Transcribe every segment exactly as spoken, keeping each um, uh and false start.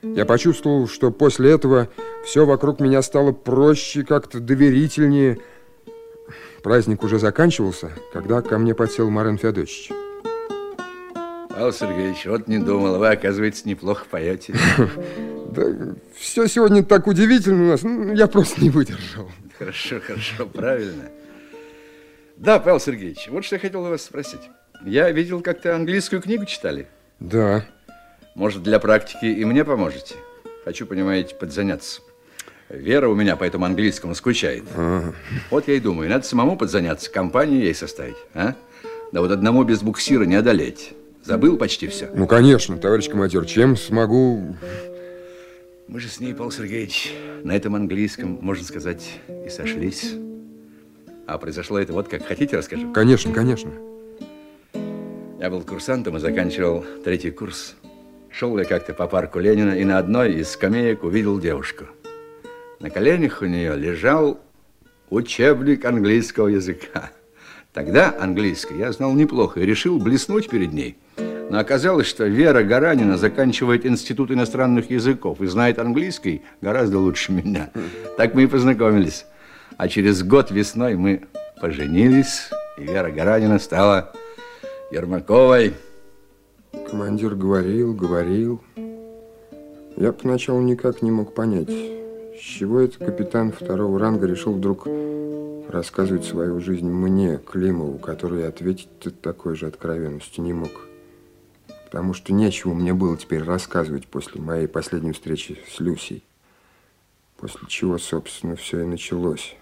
Я почувствовал, что после этого все вокруг меня стало проще, как-то доверительнее. Праздник уже заканчивался, когда ко мне подсел Марен Феодосич. Павел Сергеевич, вот не думал, вы, оказывается, неплохо поете. Да, все сегодня так удивительно у нас, я просто не выдержал. Хорошо, хорошо, правильно. Да, Павел Сергеевич, вот что я хотел у вас спросить. Я видел, как-то английскую книгу читали. Да. Может, для практики и мне поможете? Хочу, понимаете, подзаняться. Вера у меня по этому английскому скучает. Ага. Вот я и думаю, надо самому подзаняться, компанию ей составить. А? Да вот одному без буксира не одолеть. Забыл почти все. Ну, конечно, товарищ командир, чем смогу... Мы же с ней, Павел Сергеевич, на этом английском, можно сказать, и сошлись. А произошло это вот как. Хотите, расскажу? Конечно, конечно. Я был курсантом и заканчивал третий курс. Шел я как-то по парку Ленина и на одной из скамеек увидел девушку. На коленях у нее лежал учебник английского языка. Тогда английский я знал неплохо и решил блеснуть перед ней. Но оказалось, что Вера Гаранина заканчивает Институт иностранных языков и знает английский гораздо лучше меня. Так мы и познакомились. А через год весной мы поженились, и Вера Гаранина стала Ермаковой. Командир говорил, говорил. Я поначалу никак не мог понять, с чего этот капитан второго ранга решил вдруг рассказывать свою жизнь мне, Климову, который ответить-то такой же откровенностью не мог. Потому что нечего мне было теперь рассказывать после моей последней встречи с Люсей. После чего, собственно, все и началось.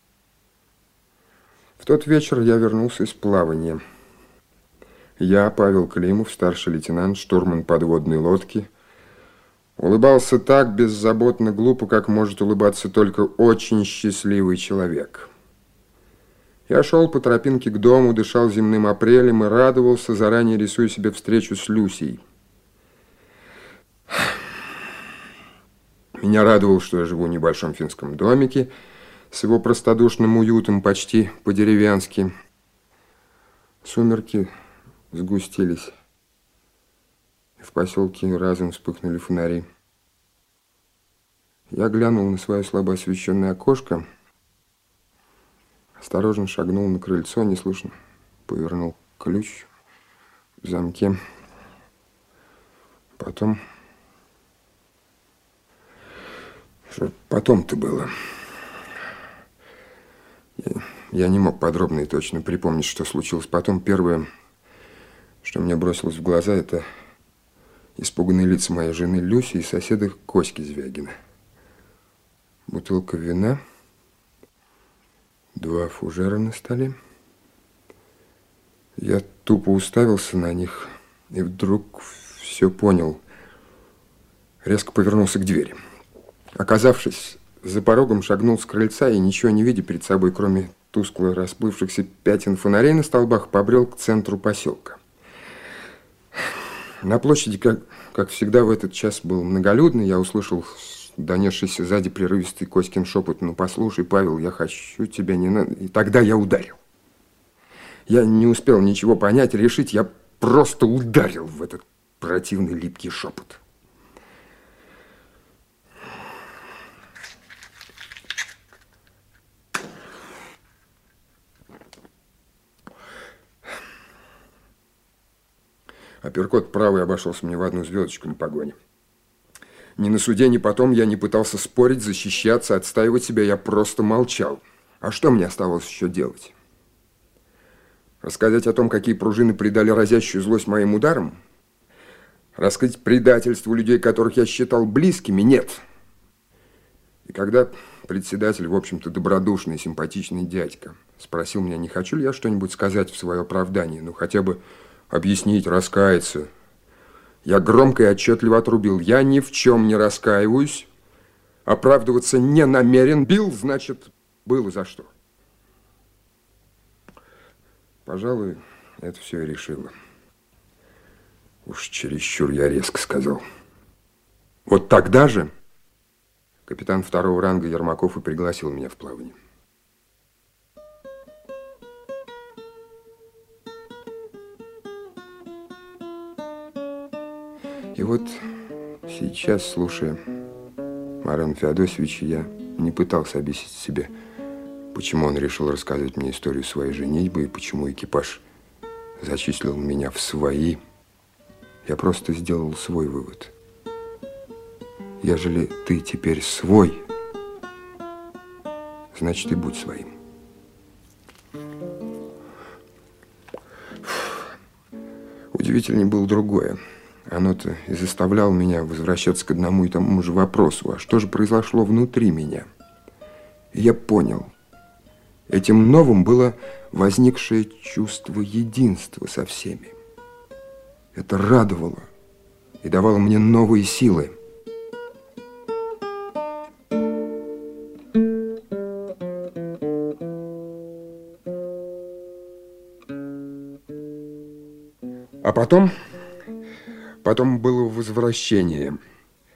В тот вечер я вернулся из плавания. Я, Павел Климов, старший лейтенант, штурман подводной лодки, улыбался так беззаботно глупо, как может улыбаться только очень счастливый человек. Я шел по тропинке к дому, дышал земным апрелем и радовался, заранее рисуя себе встречу с Люсей. Меня радовало, что я живу в небольшом финском домике с его простодушным уютом, почти по-деревенски. Сумерки сгустились. В поселке разом вспыхнули фонари. Я глянул на свое слабо освещенное окошко, осторожно шагнул на крыльцо, неслышно повернул ключ в замке. Потом... Что потом-то было? Я, я не мог подробно и точно припомнить, что случилось потом. Первое, что мне бросилось в глаза, это испуганные лица моей жены Люси и соседа Коськи Звягина. Бутылка вина, два фужера на столе. Я тупо уставился на них и вдруг все понял. Резко повернулся к двери. Оказавшись за порогом, шагнул с крыльца и, ничего не видя перед собой, кроме тускло расплывшихся пятен фонарей на столбах, побрел к центру поселка. На площади, как, как всегда, в этот час был многолюдно. Я услышал донесшийся сзади прерывистый Коськин шепот: «Ну, послушай, Павел, я хочу тебя, не надо». И тогда я ударил. Я не успел ничего понять, решить, я просто ударил в этот противный липкий шепот. Апперкот правый обошелся мне в одну звездочку на погоне. Ни на суде, ни потом я не пытался спорить, защищаться, отстаивать себя, я просто молчал. А что мне оставалось еще делать? Рассказать о том, какие пружины придали разящую злость моим ударам? Раскрыть предательство людей, которых я считал близкими? Нет. И когда председатель, в общем-то, добродушный и симпатичный дядька, спросил меня, не хочу ли я что-нибудь сказать в свое оправдание, ну хотя бы объяснить, раскаяться, я громко и отчетливо отрубил: я ни в чем не раскаиваюсь, оправдываться не намерен, бил, значит, было за что. Пожалуй, это все и решило. Уж чересчур я резко сказал. Вот тогда же капитан второго ранга Ермаков и пригласил меня в плавание. И вот Сейчас, слушая Марана Феодосьевича, я не пытался объяснить себе, почему он решил рассказывать мне историю своей женитьбы и почему экипаж зачислил меня в свои. Я просто сделал свой вывод. Ежели ты теперь свой, значит, и будь своим. Удивительнее было другое. Оно-то и заставляло меня возвращаться к одному и тому же вопросу. А что же произошло внутри меня? И я понял. Этим новым было возникшее чувство единства со всеми. Это радовало и давало мне новые силы. А потом, потом было возвращение.